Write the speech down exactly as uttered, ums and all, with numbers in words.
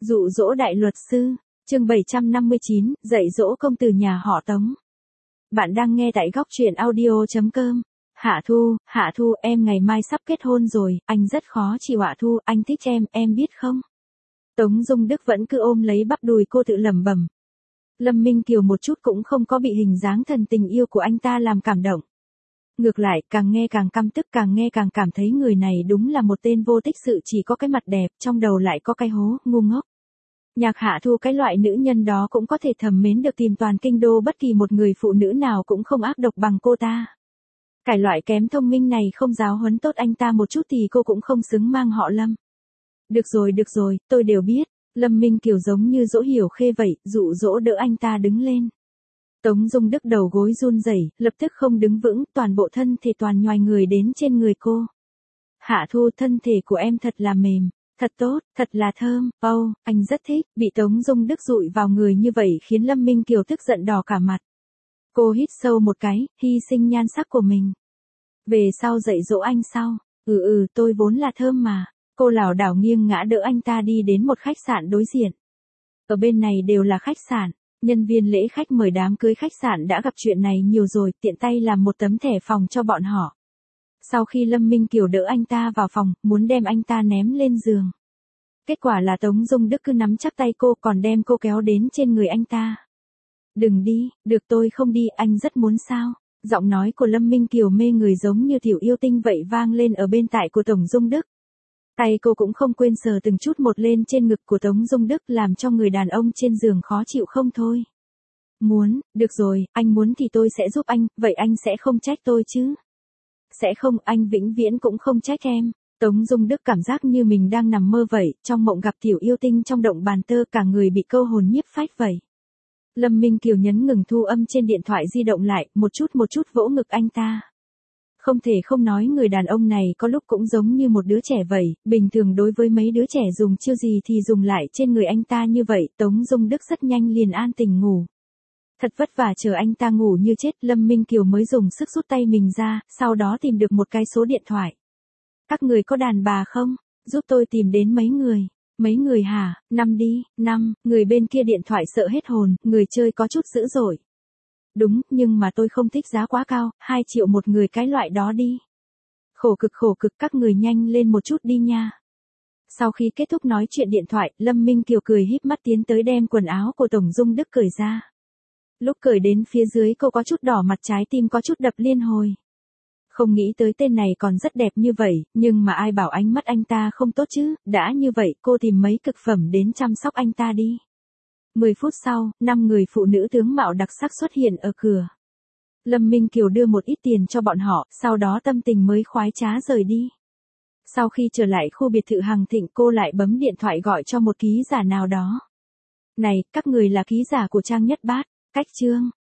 Dụ dỗ đại luật sư, chương bảy trăm năm mươi chín, dạy dỗ công tử nhà họ Tống. Bạn đang nghe tại góc truyện audio chấm com. Hạ Thu, Hạ Thu, em ngày mai sắp kết hôn rồi, anh rất khó chịu. Hạ Thu, anh thích em, em biết không? Tống Dung Đức vẫn cứ ôm lấy bắp đùi cô tự lẩm bẩm. Lâm Minh Kiều một chút cũng không có bị hình dáng thần tình yêu của anh ta làm cảm động. Ngược lại, càng nghe càng căm tức, càng nghe càng cảm thấy người này đúng là một tên vô tích sự, chỉ có cái mặt đẹp, trong đầu lại có cái hố, ngu ngốc. Nhạc Hạ Thu cái loại nữ nhân đó cũng có thể thầm mến được, tìm toàn kinh đô bất kỳ một người phụ nữ nào cũng không ác độc bằng cô ta. Cái loại kém thông minh này không giáo huấn tốt anh ta một chút thì cô cũng không xứng mang họ Lâm. Được rồi, được rồi, tôi đều biết. Lâm Minh Kiều giống như dỗ hiểu khê vậy, dụ dỗ đỡ anh ta đứng lên. Tống Dung Đức đầu gối run rẩy, lập tức không đứng vững, toàn bộ thân thể toàn nhoài người đến trên người cô. Hạ Thu, thân thể của em thật là mềm, thật tốt, thật là thơm, oh, anh rất thích. Bị Tống Dung Đức dụi vào người như vậy khiến Lâm Minh Kiều tức giận đỏ cả mặt. Cô hít sâu một cái, hy sinh nhan sắc của mình. Về sau dạy dỗ anh sau. Ừ ừ, tôi vốn là thơm mà. Cô lảo đảo nghiêng ngã đỡ anh ta đi đến một khách sạn đối diện. Ở bên này đều là khách sạn. Nhân viên lễ khách mời đám cưới khách sạn đã gặp chuyện này nhiều rồi, tiện tay làm một tấm thẻ phòng cho bọn họ. Sau khi Lâm Minh Kiều đỡ anh ta vào phòng, muốn đem anh ta ném lên giường. Kết quả là Tống Dung Đức cứ nắm chắc tay cô, còn đem cô kéo đến trên người anh ta. Đừng đi, được tôi không đi, anh rất muốn sao. Giọng nói của Lâm Minh Kiều mê người giống như tiểu yêu tinh vậy vang lên ở bên tai của Tống Dung Đức. Tay cô cũng không quên sờ từng chút một lên trên ngực của Tống Dung Đức, làm cho người đàn ông trên giường khó chịu không thôi. Muốn, được rồi, anh muốn thì tôi sẽ giúp anh, vậy anh sẽ không trách tôi chứ? Sẽ không, anh vĩnh viễn cũng không trách em. Tống Dung Đức cảm giác như mình đang nằm mơ vậy, trong mộng gặp tiểu yêu tinh trong động bàn tơ, cả người bị câu hồn nhiếp phách vậy. Lâm Minh Kiều nhấn ngừng thu âm trên điện thoại di động lại, một chút một chút vỗ ngực anh ta. Không thể không nói người đàn ông này có lúc cũng giống như một đứa trẻ vậy, bình thường đối với mấy đứa trẻ dùng chiêu gì thì dùng lại trên người anh ta như vậy. Tống Dung Đức rất nhanh liền an tình ngủ. Thật vất vả chờ anh ta ngủ như chết, Lâm Minh Kiều mới dùng sức rút tay mình ra, sau đó tìm được một cái số điện thoại. Các người có đàn bà không? Giúp tôi tìm đến mấy người. Mấy người hả? Năm đi, năm. Người bên kia điện thoại sợ hết hồn, người chơi có chút dữ dội. Đúng, nhưng mà tôi không thích giá quá cao, hai triệu một người cái loại đó đi. Khổ cực khổ cực, các người nhanh lên một chút đi nha. Sau khi kết thúc nói chuyện điện thoại, Lâm Minh Kiều cười híp mắt tiến tới đem quần áo của Tống Dung Đức cởi ra. Lúc cởi đến phía dưới cô có chút đỏ mặt, trái tim có chút đập liên hồi. Không nghĩ tới tên này còn rất đẹp như vậy, nhưng mà ai bảo ánh mắt anh ta không tốt chứ, đã như vậy cô tìm mấy cực phẩm đến chăm sóc anh ta đi. mười phút sau, năm người phụ nữ tướng mạo đặc sắc xuất hiện ở cửa. Lâm Minh Kiều đưa một ít tiền cho bọn họ, sau đó tâm tình mới khoái trá rời đi. Sau khi trở lại khu biệt thự Hằng Thịnh, cô lại bấm điện thoại gọi cho một ký giả nào đó. Này, các người là ký giả của trang Nhất Bát, cách chương.